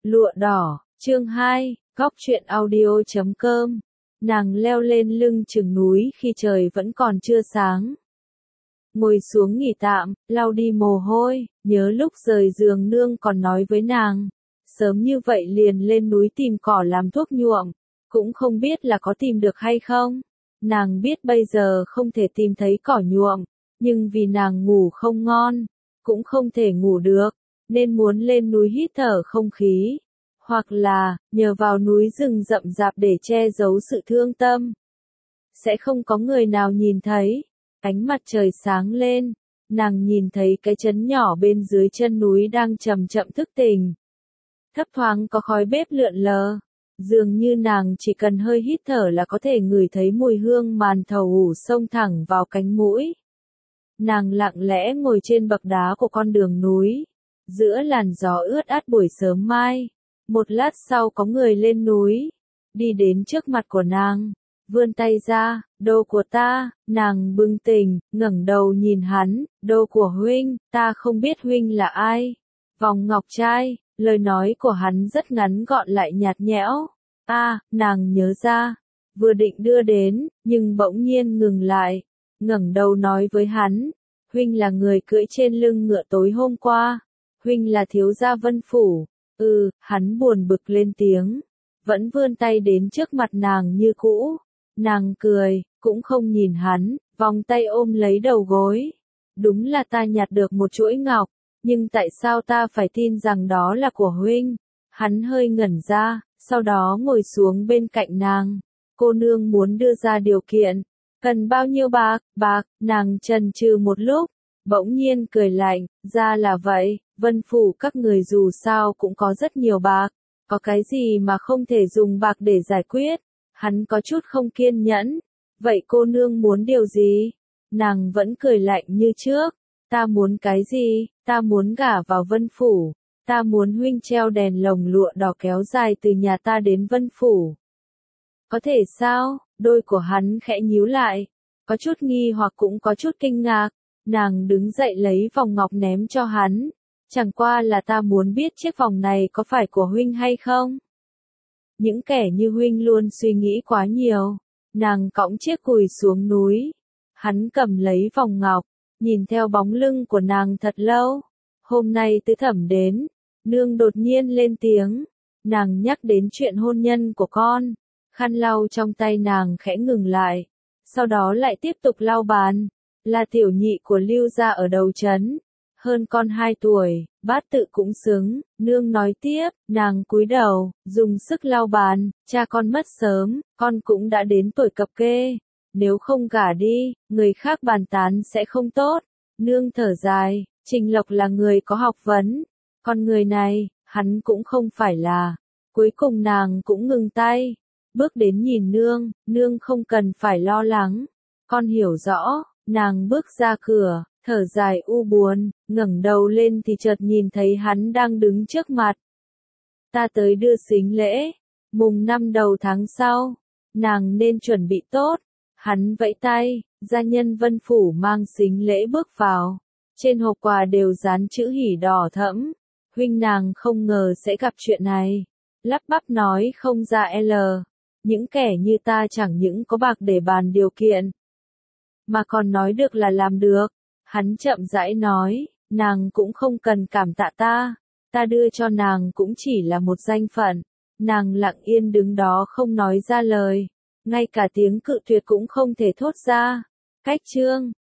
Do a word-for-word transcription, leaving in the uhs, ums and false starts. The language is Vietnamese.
Lụa đỏ, chương hai, góc truyện audio chấm com. Nàng leo lên lưng chừng núi khi trời vẫn còn chưa sáng. Ngồi xuống nghỉ tạm, lau đi mồ hôi, nhớ lúc rời giường nương còn nói với nàng. Sớm như vậy liền lên núi tìm cỏ làm thuốc nhuộm, cũng không biết là có tìm được hay không. Nàng biết bây giờ không thể tìm thấy cỏ nhuộm, nhưng vì nàng ngủ không ngon, cũng không thể ngủ được, nên muốn lên núi hít thở không khí. Hoặc là, nhờ vào núi rừng rậm rạp để che giấu sự thương tâm. Sẽ không có người nào nhìn thấy. Ánh mặt trời sáng lên, nàng nhìn thấy cái trấn nhỏ bên dưới chân núi đang chậm chậm thức tỉnh. Thấp thoáng có khói bếp lượn lờ, dường như nàng chỉ cần hơi hít thở là có thể ngửi thấy mùi hương màn thầu ủ xông thẳng vào cánh mũi. Nàng lặng lẽ ngồi trên bậc đá của con đường núi, giữa làn gió ướt át buổi sớm mai. Một lát sau có người lên núi, đi đến trước mặt của nàng, vươn tay ra, đồ của ta. Nàng bừng tỉnh, ngẩng đầu nhìn hắn, đồ của huynh, ta không biết huynh là ai. Vòng ngọc trai, lời nói của hắn rất ngắn gọn lại nhạt nhẽo. A, nàng nhớ ra, vừa định đưa đến, nhưng bỗng nhiên ngừng lại, ngẩng đầu nói với hắn, huynh là người cưỡi trên lưng ngựa tối hôm qua, huynh là thiếu gia Vân Phủ. Ừ, hắn buồn bực lên tiếng, vẫn vươn tay đến trước mặt nàng như cũ. Nàng cười, cũng không nhìn hắn, vòng tay ôm lấy đầu gối. Đúng là ta nhặt được một chuỗi ngọc, nhưng tại sao ta phải tin rằng đó là của huynh? Hắn hơi ngẩn ra, sau đó ngồi xuống bên cạnh nàng. Cô nương muốn đưa ra điều kiện, cần bao nhiêu bạc? Bạc, nàng chần chừ một lúc, bỗng nhiên cười lạnh, ra là vậy. Vân Phủ các người dù sao cũng có rất nhiều bạc, có cái gì mà không thể dùng bạc để giải quyết. Hắn có chút không kiên nhẫn, vậy cô nương muốn điều gì? Nàng vẫn cười lạnh như trước, ta muốn cái gì? Ta muốn gả vào Vân Phủ, ta muốn huynh treo đèn lồng lụa đỏ kéo dài từ nhà ta đến Vân Phủ. Có thể sao? Đôi của hắn khẽ nhíu lại, có chút nghi hoặc cũng có chút kinh ngạc. Nàng đứng dậy lấy vòng ngọc ném cho hắn. Chẳng qua là ta muốn biết chiếc vòng này có phải của huynh hay không? Những kẻ như huynh luôn suy nghĩ quá nhiều. Nàng cõng chiếc cùi xuống núi. Hắn cầm lấy vòng ngọc, nhìn theo bóng lưng của nàng thật lâu. Hôm nay tứ thẩm đến, nương đột nhiên lên tiếng. Nàng nhắc đến chuyện hôn nhân của con. Khăn lau trong tay nàng khẽ ngừng lại. Sau đó lại tiếp tục lau bàn. Là tiểu nhị của Lưu gia ở đầu trấn. Hơn con hai tuổi, bát tự cũng xứng. Nương nói tiếp, nàng cúi đầu, dùng sức lau bàn. Cha con mất sớm, con cũng đã đến tuổi cập kê. Nếu không gả đi, người khác bàn tán sẽ không tốt. Nương thở dài, Trình Lộc là người có học vấn. Con người này, hắn cũng không phải là. Cuối cùng nàng cũng ngừng tay. Bước đến nhìn nương, nương không cần phải lo lắng. Con hiểu rõ. Nàng bước ra cửa, thở dài u buồn, ngẩng đầu lên thì chợt nhìn thấy hắn đang đứng trước mặt. Ta tới đưa sính lễ, mùng năm đầu tháng sau, nàng nên chuẩn bị tốt. Hắn vẫy tay, gia nhân Vân Phủ mang sính lễ bước vào. Trên hộp quà đều dán chữ hỉ đỏ thẫm. Huynh nàng không ngờ sẽ gặp chuyện này. Lắp bắp nói không ra L. Những kẻ như ta chẳng những có bạc để bàn điều kiện, mà còn nói được là làm được. Hắn chậm rãi nói, nàng cũng không cần cảm tạ ta, ta đưa cho nàng cũng chỉ là một danh phận. Nàng lặng yên đứng đó không nói ra lời, ngay cả tiếng cự tuyệt cũng không thể thốt ra. Cách chương